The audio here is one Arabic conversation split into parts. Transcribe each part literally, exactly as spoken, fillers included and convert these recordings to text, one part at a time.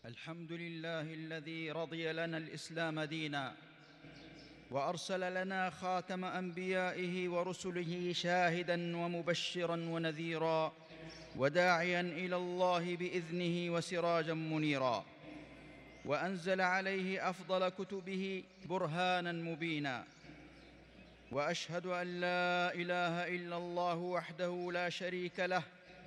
الحمد لله الذي رضي لنا الإسلام دينا، وأرسل لنا خاتم أنبيائه ورسله شاهداً ومبشراً ونذيراً وداعياً إلى الله بإذنه وسراجاً منيراً، وأنزل عليه أفضل كتبه برهاناً مبيناً. وأشهد أن لا إله إلا الله وحده لا شريك له،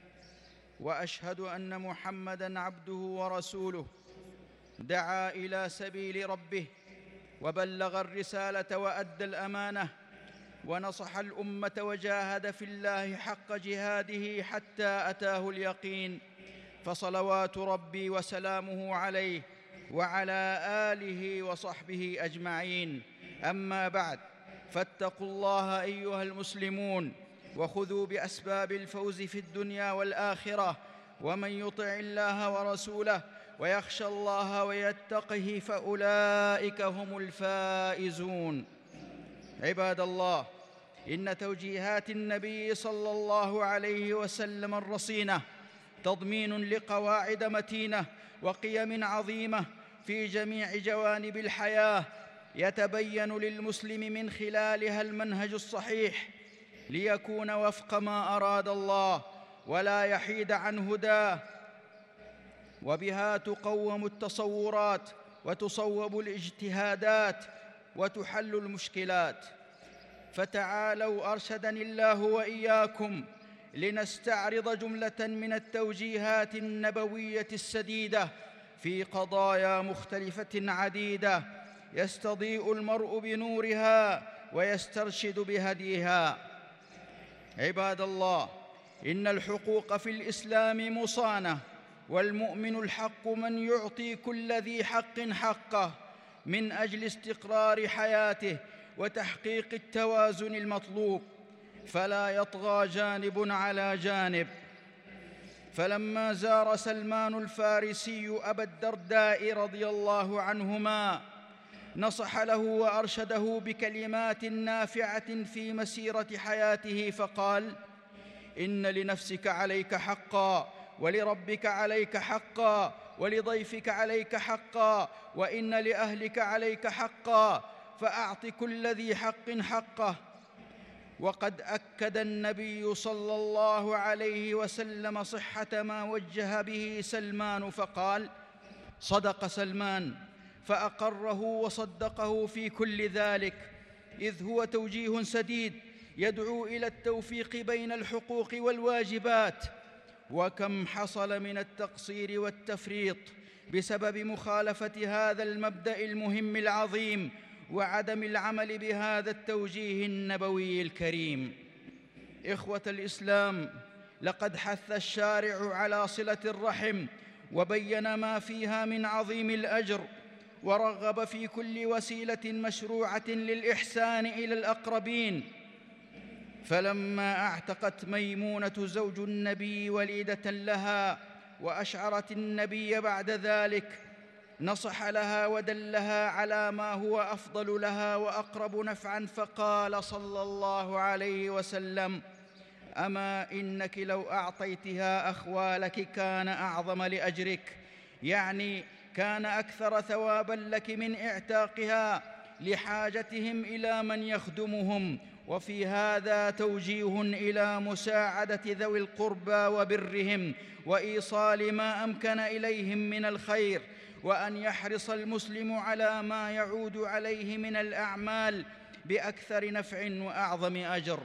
وأشهد أن محمداً عبده ورسوله، دعا إلى سبيل ربه وبلغ الرسالة وأدى الأمانة ونصح الأمة وجاهد في الله حق جهاده حتى أتاه اليقين، فصلوات ربي وسلامه عليه وعلى آله وصحبه أجمعين. أما بعد، فاتقوا الله أيها المسلمون، وخذوا بأسباب الفوز في الدنيا والآخرة. ومن يطع الله ورسوله ويخشى الله ويتقه فأولئك هم الفائزون. عباد الله، إن توجيهات النبي صلى الله عليه وسلم الرصينة تضمين لقواعد متينة وقيم عظيمة في جميع جوانب الحياة، يتبين للمسلم من خلالها المنهج الصحيح ليكون وفق ما أراد الله ولا يحيد عن هداه، وبها تقوم التصورات وتصوب الاجتهادات وتحل المشكلات. فتعالوا أرشدني الله وإياكم لنستعرض جملة من التوجيهات النبوية السديدة في قضايا مختلفة عديدة يستضيء المرء بنورها ويسترشد بهديها. عباد الله، إن الحقوق في الإسلام مصانة، والمؤمن الحق من يعطي كل ذي حق حقه من أجل استقرار حياته وتحقيق التوازن المطلوب، فلا يطغى جانب على جانب. فلما زار سلمان الفارسي أبا الدرداء رضي الله عنهما، نصح له وأرشده بكلمات نافعة في مسيرة حياته، فقال: إن لنفسك عليك حقا، ولربك عليك حقا، ولضيفك عليك حقا، وإن لأهلك عليك حقا، فأعط كل ذي حق حقه. وقد أكد النبي صلى الله عليه وسلم صحة ما وجه به سلمان، فقال: صدق سلمان، فأقره وصدقه في كل ذلك، إذ هو توجيه سديد يدعو إلى التوفيق بين الحقوق والواجبات. وكم حصل من التقصير والتفريط بسبب مخالفة هذا المبدأ المهم العظيم وعدم العمل بهذا التوجيه النبوي الكريم. إخوة الإسلام، لقد حث الشارع على صلة الرحم وبين ما فيها من عظيم الأجر، ورغب في كل وسيلة مشروعة للإحسان إلى الأقربين. فلما اعتقت ميمونة زوج النبي وليدة لها وأشعرت النبي بعد ذلك، نصح لها ودلها على ما هو أفضل لها وأقرب نفعاً، فقال صلى الله عليه وسلم: أما إنك لو أعطيتها أخوالك كان أعظم لأجرك، يعني كان أكثر ثواباً لك من إعتاقها لحاجتهم إلى من يخدمهم. وفي هذا توجيه إلى مساعدة ذوي القربى وبرهم وإيصال ما أمكن إليهم من الخير، وأن يحرص المسلم على ما يعود عليه من الأعمال بأكثر نفع وأعظم أجر.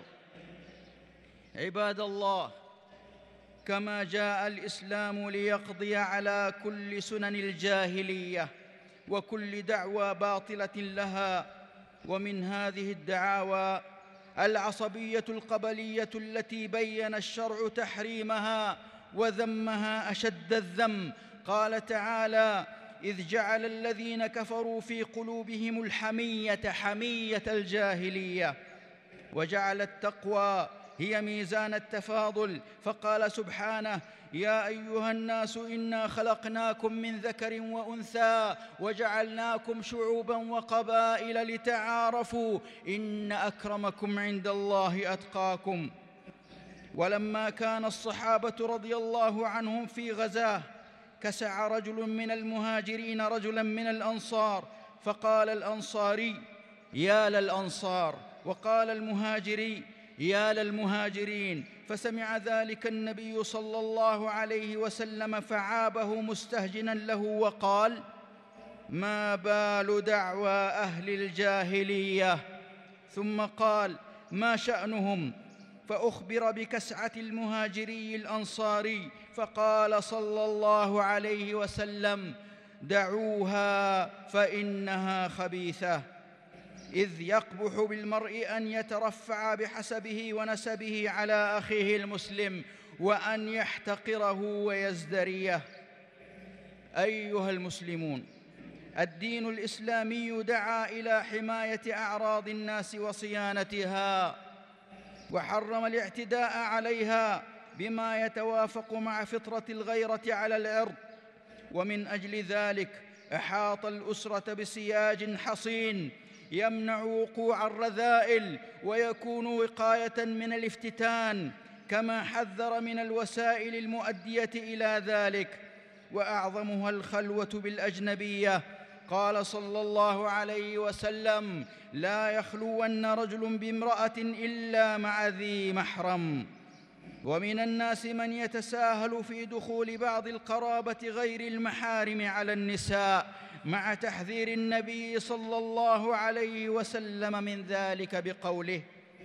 عباد الله، كما جاء الإسلام ليقضي على كل سنن الجاهلية وكل دعوى باطلة لها، ومن هذه الدعاوى العصبية القبلية التي بين الشرع تحريمها وذمها أشد الذم. قال تعالى: إذ جعل الذين كفروا في قلوبهم الحمية حمية الجاهلية، وجعل التقوى هي ميزان التفاضل، فقال سبحانه: يا أيها الناس إنا خلقناكم من ذكر وأنثى وجعلناكم شعوبا وقبائل لتعارفوا إن أكرمكم عند الله أتقاكم. ولما كان الصحابة رضي الله عنهم في غزاه كسع رجل من المهاجرين رجلا من الأنصار، فقال الأنصاري: يا للأنصار، وقال المهاجري: يا للمهاجرين. فسمع ذلك النبي صلى الله عليه وسلم فعابه مستهجنا له وقال: ما بال دعوى أهل الجاهلية؟ ثم قال: ما شأنهم؟ فأخبر بكسعة المهاجري الأنصاري، فقال صلى الله عليه وسلم: دعوها فإنها خبيثة. إذ يقبح بالمرء أن يترفع بحسبه ونسبه على أخيه المسلم، وأن يحتقره ويزدريه. أيها المسلمون، الدين الإسلامي دعا إلى حماية أعراض الناس وصيانتها، وحرم الاعتداء عليها بما يتوافق مع فطرة الغيرة على العرض. ومن أجل ذلك أحاط الأسرة بسياج حصين يمنع وقوع الرذائل ويكون وقاية من الافتتان، كما حذر من الوسائل المؤدية إلى ذلك، وأعظمها الخلوة بالأجنبية. قال صلى الله عليه وسلم: لا يخلون رجل بامرأة إلا مع ذي محرم. ومن الناس من يتساهل في دخول بعض القرابة غير المحارم على النساء، مع تحذير النبي صلى الله عليه وسلم من ذلك بقوله: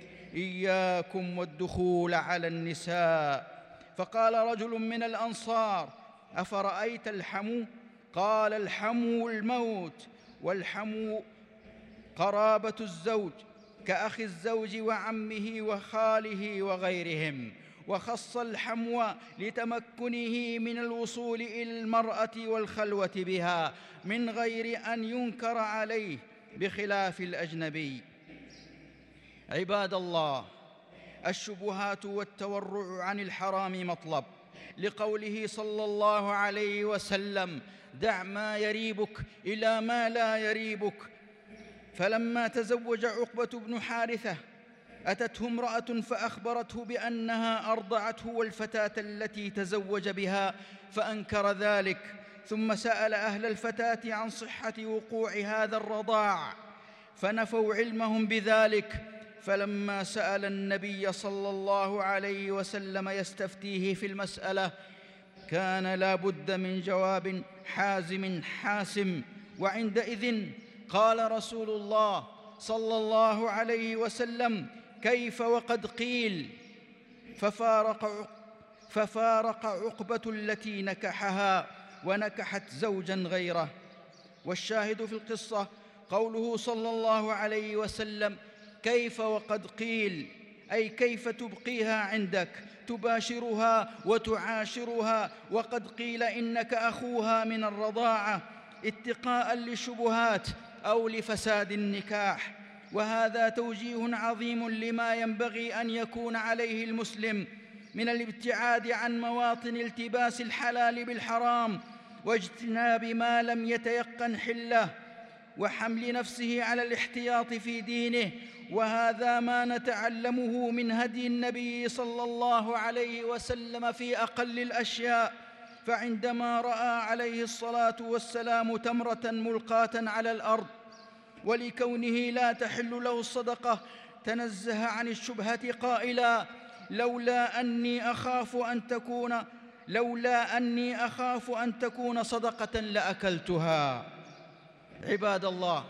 إياكم والدخول على النساء. فقال رجل من الأنصار: أفرأيت الحمو؟ قال: الحمو الموت، والحمو قرابة الزوج كأخي الزوج وعمه وخاله وغيرهم، وخص الحمو لتمكنه من الوصول إلى المرأة والخلوة بها من غير أن ينكر عليه، بخلاف الأجنبي. عباد الله، الشبهات والتورع عن الحرام مطلب، لقوله صلى الله عليه وسلم: دع ما يريبك إلى ما لا يريبك. فلما تزوج عقبة بن حارثة أتته امرأة فأخبرته بأنها أرضعته والفتاة التي تزوج بها، فأنكر ذلك، ثم سأل أهل الفتاة عن صحة وقوع هذا الرضاع، فنفوا علمهم بذلك. فلما سأل النبي صلى الله عليه وسلم يستفتيه في المسألة، كان لا بد من جواب حازم حاسم. وعندئذ قال رسول الله صلى الله عليه وسلم: كيف وقد قيل؟ ففارق ففارق عقبة التي نكحها ونكحت زوجا غيره. والشاهد في القصة قوله صلى الله عليه وسلم: كيف وقد قيل، أي كيف تبقيها عندك، تباشرها وتعاشرها وقد قيل إنك أخوها من الرضاعة، اتقاء للشبهات أو لفساد النكاح. وهذا توجيه عظيم لما ينبغي أن يكون عليه المسلم من الابتعاد عن مواطن التباس الحلال بالحرام، واجتناب ما لم يتيقن حله، وحمل نفسه على الاحتياط في دينه. وهذا ما نتعلمه من هدي النبي صلى الله عليه وسلم في أقل الأشياء. فعندما رأى عليه الصلاة والسلام تمرة ملقاة على الأرض، ولكونه لا تحل له الصدقة، تنزه عن الشبهة قائلا: لولا أني أخاف أن تكون لولا أني أخاف أن تكون صدقة لأكلتها. عباد الله،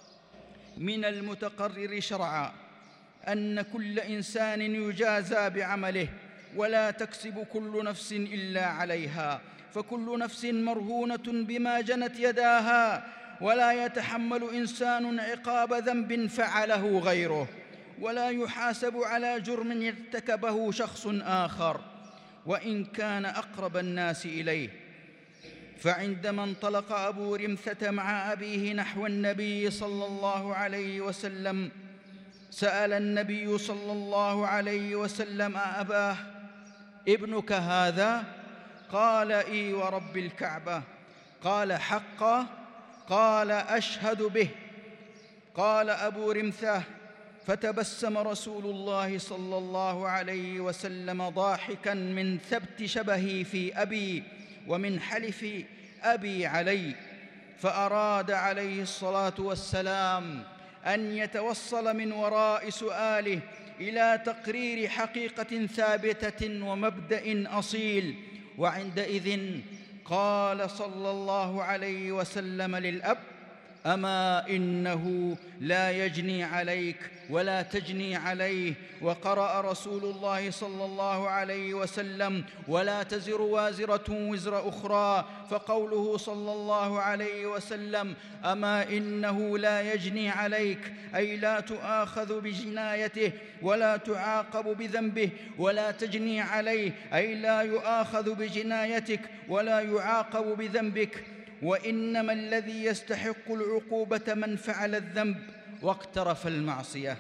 من المتقرر شرعا أن كل إنسان يجازى بعمله، ولا تكسب كل نفس إلا عليها، فكل نفس مرهونة بما جنت يداها، ولا يتحمل إنسان عقاب ذنب فعله غيره، ولا يحاسب على جرم ارتكبه شخص آخر وإن كان أقرب الناس إليه. فعندما انطلق أبو رمثة مع أبيه نحو النبي صلى الله عليه وسلم، سأل النبي صلى الله عليه وسلم: أباه ابنك هذا؟ قال: إي ورب الكعبة. قال: حقا؟ قال: أشهد به. قال أبو رمثة: فتبسم رسول الله صلى الله عليه وسلم ضاحكا من ثبت شبهي في أبي، ومن حلف أبي علي. فأراد عليه الصلاة والسلام أن يتوصل من وراء سؤاله إلى تقرير حقيقة ثابتة ومبدأ أصيل. وعندئذ قال صلى الله عليه وسلم للأب: أما إنه لا يجني عليك ولا تجني عليه. وقرأ رسول الله صلى الله عليه وسلم: ولا تزر وازرة وزر أخرى. فقوله صلى الله عليه وسلم: أما إنه لا يجني عليك، أي لا تؤاخذ بجنايته ولا تعاقب بذنبه، ولا تجني عليه، أي لا يؤاخذ بجنايتك ولا يعاقب بذنبك. وإنما الذي يستحق العقوبة من فعل الذنب واقترف المعصية.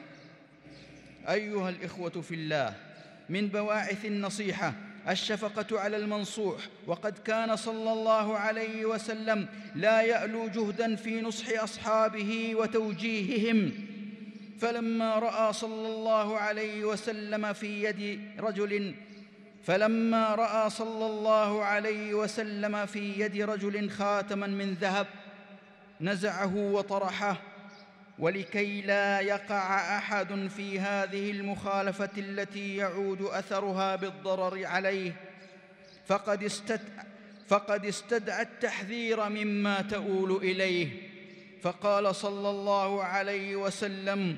أيها الإخوة في الله، من بواعث النصيحة الشفقة على المنصوح، وقد كان صلى الله عليه وسلم لا يألو جهداً في نصح أصحابه وتوجيههم. فلما رأى صلى الله عليه وسلم في يد رجل فلما رأى صلى الله عليه وسلم في يد رجل خاتماً من ذهب نزعه وطرحه، ولكي لا يقع أحد في هذه المخالفة التي يعود أثرها بالضرر عليه، فقد استدعى, فقد استدعى التحذير مما تؤول إليه. فقال صلى الله عليه وسلم: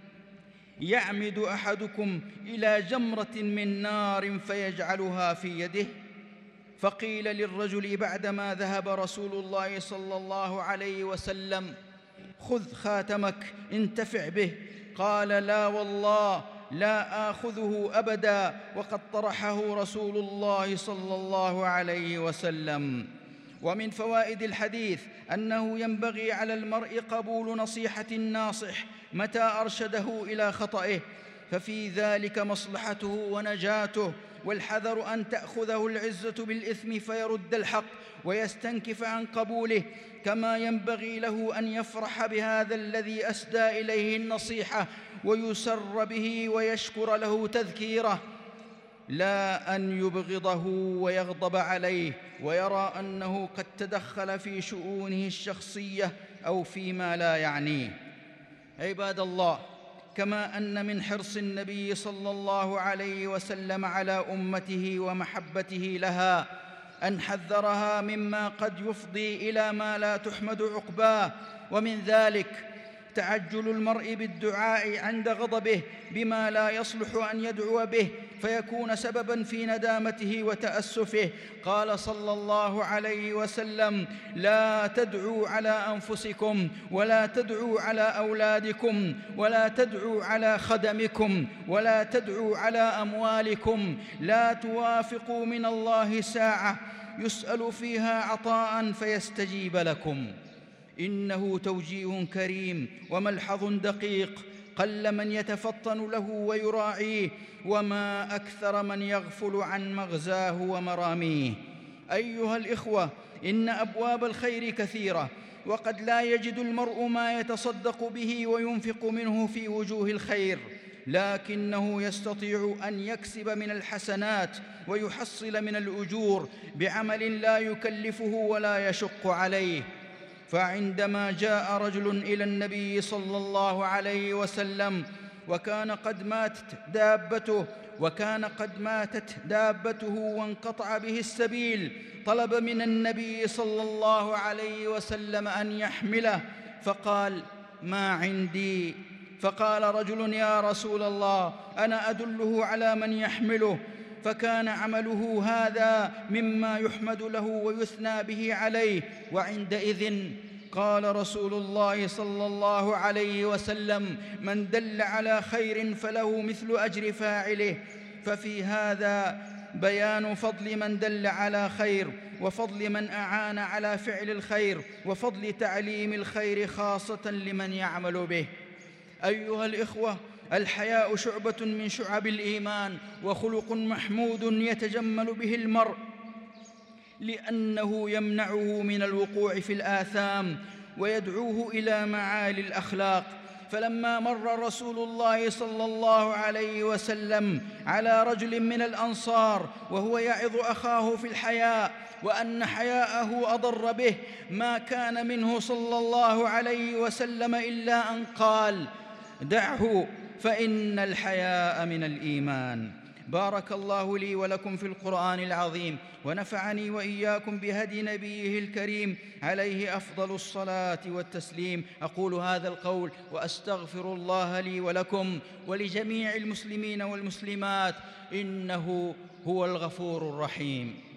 يعمد أحدكم إلى جمرة من نار فيجعلها في يده؟ فقيل للرجل بعدما ذهب رسول الله صلى الله عليه وسلم: خذ خاتمك انتفع به. قال: لا والله لا آخذه أبدا، وقد طرحه رسول الله صلى الله عليه وسلم. ومن فوائد الحديث أنه ينبغي على المرء قبول نصيحة الناصح متى أرشده إلى خطئه، ففي ذلك مصلحته ونجاته، والحذر أن تأخذه العزة بالإثم فيرد الحق ويستنكف عن قبوله. كما ينبغي له أن يفرح بهذا الذي أسدى إليه النصيحة ويسر به ويشكر له تذكيره، لا أن يبغضه ويغضب عليه ويرى أنه قد تدخل في شؤونه الشخصية أو فيما لا يعنيه. عباد الله، كما أن من حرص النبي صلى الله عليه وسلم على أمته ومحبته لها أن حذرها مما قد يفضي إلى ما لا تحمد عقباه، ومن ذلك تعجل المرء بالدعاء عند غضبه بما لا يصلح أن يدعو به فيكون سبباً في ندامته وتأسفه. قال صلى الله عليه وسلم: لا تدعوا على أنفسكم ولا تدعوا على أولادكم ولا تدعوا على خدمكم ولا تدعوا على أموالكم، لا توافقوا من الله ساعة يسأل فيها عطاء فيستجيب لكم. إنه توجيه كريم وملحظ دقيق، قل من يتفطن له ويراعيه، وما أكثر من يغفل عن مغزاه ومراميه. أيها الإخوة، إن أبواب الخير كثيرة، وقد لا يجد المرء ما يتصدق به وينفق منه في وجوه الخير، لكنه يستطيع أن يكسب من الحسنات ويحصل من الأجور بعمل لا يكلفه ولا يشق عليه. فعندما جاء رجل إلى النبي صلى الله عليه وسلم وكان قد ماتت دابته وكان قد ماتت دابته وانقطع به السبيل، طلب من النبي صلى الله عليه وسلم أن يحمله، فقال: ما عندي. فقال رجل: يا رسول الله، أنا أدله على من يحمله. فكان عمله هذا مما يحمد له ويثنى به عليه. وعندئذ قال رسول الله صلى الله عليه وسلم: من دل على خير فله مثل أجر فاعله. ففي هذا بيان فضل من دل على خير، وفضل من أعان على فعل الخير، وفضل تعليم الخير خاصة لمن يعمل به. أيها الإخوة، الحياء شعبة من شعب الإيمان، وخلق محمود يتجمل به المرء، لأنه يمنعه من الوقوع في الآثام ويدعوه إلى معالي الأخلاق. فلما مر رسول الله صلى الله عليه وسلم على رجل من الأنصار وهو يعظ أخاه في الحياء وأن حياءه أضر به ما كان منه صلى الله عليه وسلم إلا أن قال: دعه فإن الحياء من الإيمان. بارك الله لي ولكم في القرآن العظيم، ونفعني وإياكم بهدي نبيه الكريم عليه أفضل الصلاة والتسليم. أقول هذا القول وأستغفر الله لي ولكم ولجميع المسلمين والمسلمات، إنه هو الغفور الرحيم.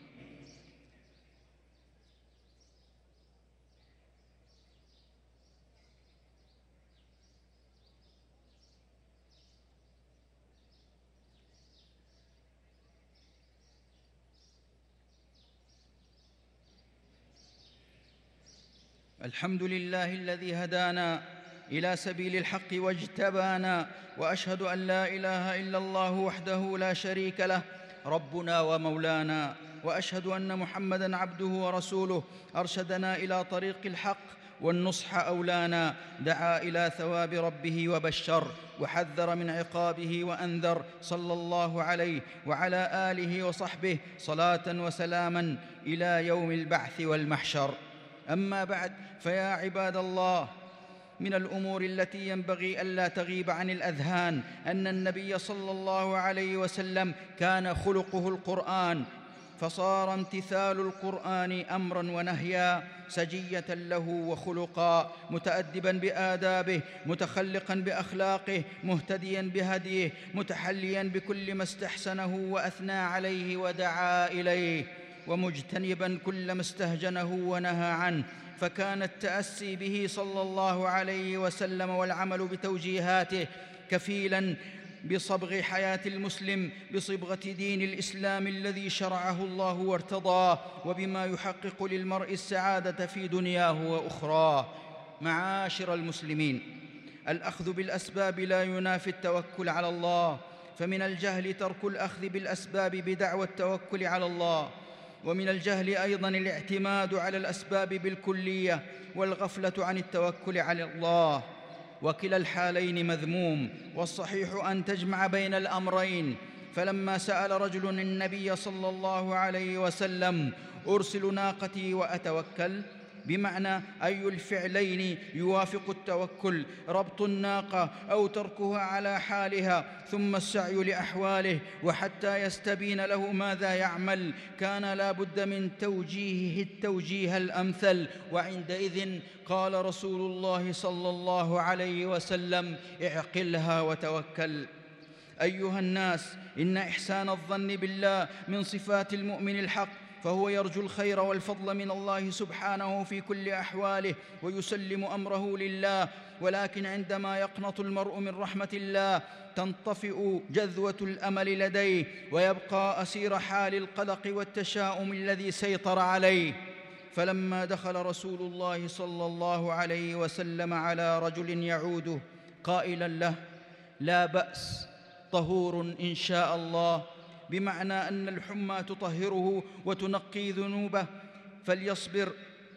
الحمد لله الذي هدانا إلى سبيل الحق واجتبانا، وأشهد أن لا إله إلا الله وحده لا شريك له ربنا ومولانا، وأشهد أن محمدًا عبده ورسوله أرشدنا إلى طريق الحق والنصح أولانا، دعا إلى ثواب ربه وبشر، وحذر من عقابه وأنذر، صلى الله عليه وعلى آله وصحبه صلاة وسلاماً إلى يوم البعث والمحشر. أما بعد، فيا عباد الله، من الأمور التي ينبغي ألا تغيب عن الأذهان أن النبي صلى الله عليه وسلم كان خلقه القرآن، فصار امتثال القرآن أمراً ونهياً، سجية له وخلقاً، متأدباً بآدابه، متخلقاً بأخلاقه، مهتدياً بهديه، متحلياً بكل ما استحسنه وأثنى عليه ودعا إليه، ومجتنباً كل ما استهجنه ونهى عنه. فكان التأسي به صلى الله عليه وسلم والعمل بتوجيهاته كفيلاً بصبغ حياة المسلم بصبغة دين الإسلام الذي شرعه الله وارتضاه، وبما يحقق للمرء السعادة في دنياه وأخراه. معاشر المسلمين، الأخذ بالأسباب لا ينافي التوكل على الله، فمن الجهل ترك الأخذ بالأسباب بدعوى التوكل على الله، ومن الجهل أيضاً الاعتماد على الأسباب بالكلية والغفلة عن التوكل على الله، وكلا الحالين مذموم، والصحيح أن تجمع بين الأمرين. فلما سأل رجل النبي صلى الله عليه وسلم: أرسل ناقتي وأتوكل؟ بمعنى أي الفعلين يوافق التوكل، ربط الناقة أو تركها على حالها ثم السعي لأحواله وحتى يستبين له ماذا يعمل، كان لا بد من توجيهه التوجيه الأمثل. وعندئذ قال رسول الله صلى الله عليه وسلم: اعقلها وتوكل. أيها الناس، إن إحسان الظن بالله من صفات المؤمن الحق، فهو يرجو الخير والفضل من الله سبحانه في كل أحواله ويسلم أمره لله، ولكن عندما يقنط المرء من رحمة الله تنطفئ جذوة الأمل لديه، ويبقى أسير حال القلق والتشاؤم الذي سيطر عليه. فلما دخل رسول الله صلى الله عليه وسلم على رجل يعوده قائلا له: لا بأس، طهور إن شاء الله، بمعنى أن الحمى تطهره وتنقي ذنوبه، فليصبر.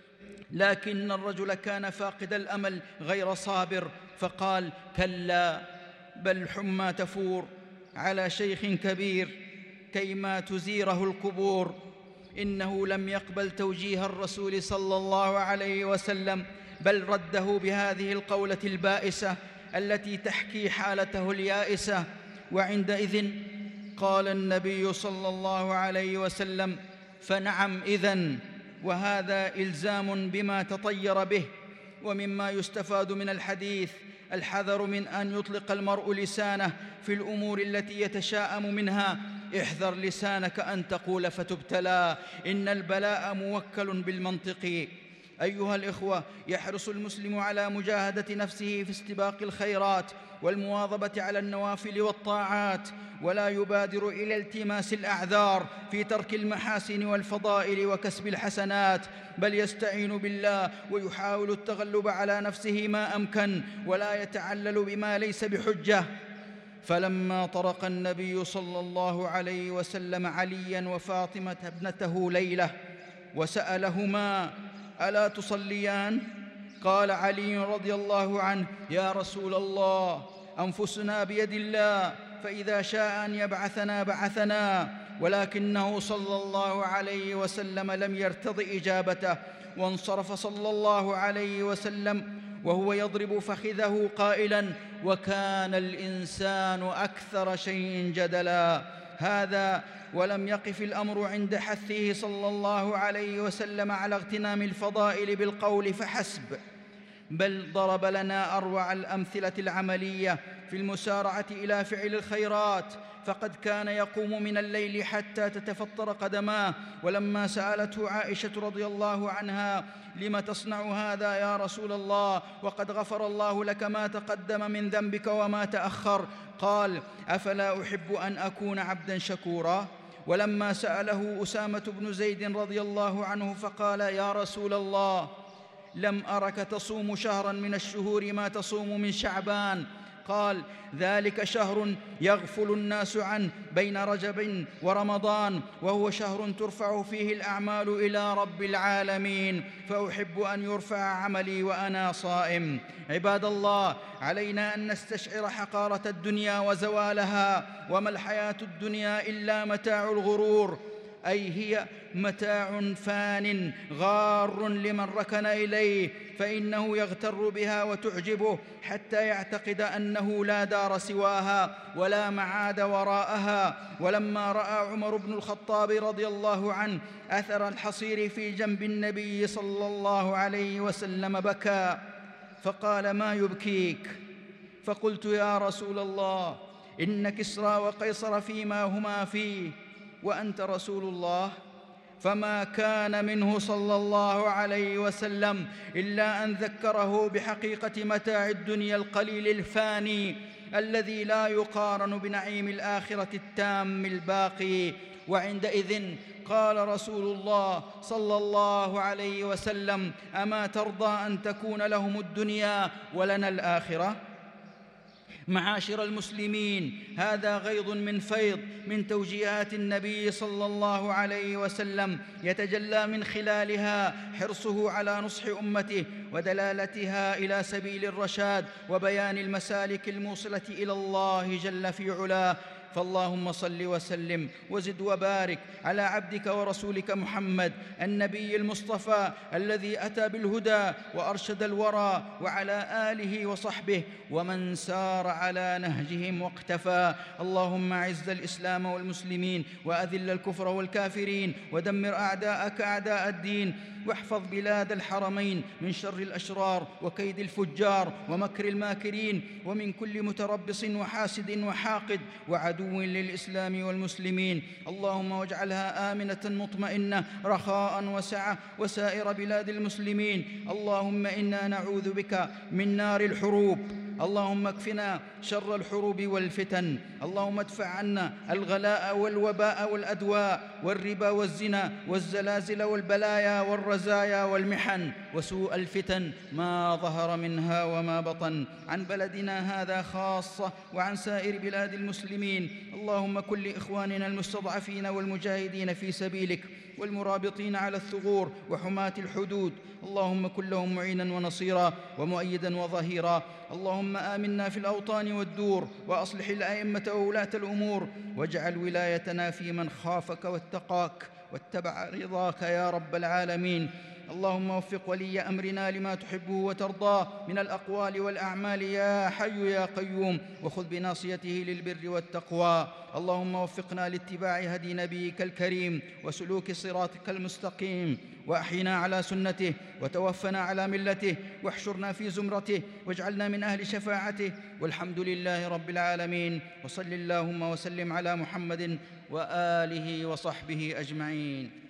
لكن الرجل كان فاقد الأمل غير صابر، فقال: كلا، بل الحمى تفور على شيخ كبير كيما تزيره القبور. إنه لم يقبل توجيه الرسول صلى الله عليه وسلم، بل رده بهذه القولة البائسة التي تحكي حالته اليائسة. وعندئذ قال النبي صلى الله عليه وسلم: فنعم إذن، وهذا إلزام بما تطير به. ومما يستفاد من الحديث الحذر من أن يطلق المرء لسانه في الأمور التي يتشاءم منها. احذر لسانك أن تقول فتبتلى، إن البلاء موكل بالمنطق. أيها الإخوة، يحرص المسلم على مجاهدة نفسه في استباق الخيرات والمواظبة على النوافل والطاعات، ولا يبادر إلى التماس الأعذار في ترك المحاسن والفضائل وكسب الحسنات، بل يستعين بالله ويحاول التغلب على نفسه ما أمكن، ولا يتعلل بما ليس بحجة. فلما طرق النبي صلى الله عليه وسلم علياً وفاطمة ابنته ليلة وسألهما: ألا تصليان؟ قال علي رضي الله عنه: يا رسول الله، أنفسنا بيد الله، فإذا شاء أن يبعثنا بعثنا. ولكنه صلى الله عليه وسلم لم يرتض إجابته، وانصرف صلى الله عليه وسلم وهو يضرب فخذه قائلاً: وكان الإنسان أكثر شيء جدلاً. هذا ولم يقف الأمر عند حثه صلى الله عليه وسلم على اغتنام الفضائل بالقول فحسب، بل ضرب لنا أروع الأمثلة العملية في المسارعة إلى فعل الخيرات. فقد كان يقوم من الليل حتى تتفطر قدماه، ولما سألته عائشة رضي الله عنها: لم تصنع هذا يا رسول الله وقد غفر الله لك ما تقدم من ذنبك وما تأخر؟ قال: أفلا أحب أن أكون عبداً شكوراً. ولما سأله أسامة بن زيد رضي الله عنه فقال: يا رسول الله، لم أرك تصوم شهراً من الشهور ما تصوم من شعبان. قال: ذلك شهر يغفل الناس عنه بين رجب ورمضان، وهو شهر ترفع فيه الأعمال إلى رب العالمين، فأحب أن يرفع عملي وأنا صائم. عباد الله، علينا أن نستشعر حقارة الدنيا وزوالها، وما الحياة الدنيا إلا متاع الغرور، أي هي متاع فان غار لمن ركن إليه، فإنه يغتر بها وتعجبه حتى يعتقد أنه لا دار سواها ولا معاد وراءها. ولما رأى عمر بن الخطاب رضي الله عنه أثر الحصير في جنب النبي صلى الله عليه وسلم بكى، فقال: ما يبكيك؟ فقلت: يا رسول الله، إن كسرى وقيصر فيما هما فيه، وأنت رسول الله. فما كان منه صلى الله عليه وسلم إلا أن ذكره بحقيقة متاع الدنيا القليل الفاني الذي لا يقارن بنعيم الآخرة التام الباقي. وعندئذ قال رسول الله صلى الله عليه وسلم: أما ترضى أن تكون لهم الدنيا ولنا الآخرة؟ معاشر المسلمين، هذا غيض من فيض من توجيهات النبي صلى الله عليه وسلم، يتجلى من خلالها حرصه على نصح أمته ودلالتها إلى سبيل الرشاد وبيان المسالك الموصلة إلى الله جل في علاه. فاللهم صل وسلم وزد وبارك على عبدك ورسولك محمد النبي المصطفى الذي أتى بالهدى وأرشد الورى، وعلى آله وصحبه ومن سار على نهجهم واقتفى. اللهم أعز الإسلام والمسلمين، وأذل الكفر والكافرين، ودمر أعداءك أعداء الدين، واحفظ بلاد الحرمين من شر الأشرار وكيد الفجار ومكر الماكرين، ومن كل متربص وحاسد وحاقد وعدو للإسلام والمسلمين. اللهم واجعلها آمنة مطمئنة رخاء وسعة وسائر بلاد المسلمين. اللهم إنا نعوذ بك من نار الحروب، اللهم اكفنا شر الحروب والفتن. اللهم ادفع عنا الغلاء والوباء والأدواء والربا والزنا والزلازل والبلايا والرزايا والمحن وسوء الفتن ما ظهر منها وما بطن، عن بلدنا هذا خاصة وعن سائر بلاد المسلمين. اللهم كن لإخواننا المستضعفين والمجاهدين في سبيلك والمرابطين على الثغور وحماة الحدود، اللهم كن لهم معينا ونصيرا ومؤيدا وظهيرا. اللهم آمنا في الأوطان والدور، وأصلح الأئمة وولاة الأمور، واجعل ولايتنا في من خافك واتقاك واتبع رضاك يا رب العالمين. اللهم وفق ولي أمرنا لما تحبه وترضاه من الأقوال والأعمال يا حي يا قيوم، وخذ بناصيته للبر والتقوى. اللهم وفقنا لاتباع هدي نبيك الكريم وسلوك صراطك المستقيم، وأحينا على سنته، وتوفنا على ملته، واحشرنا في زمرته، واجعلنا من أهل شفاعته، والحمد لله رب العالمين. وصل اللهم وسلم على محمد وآله وصحبه أجمعين.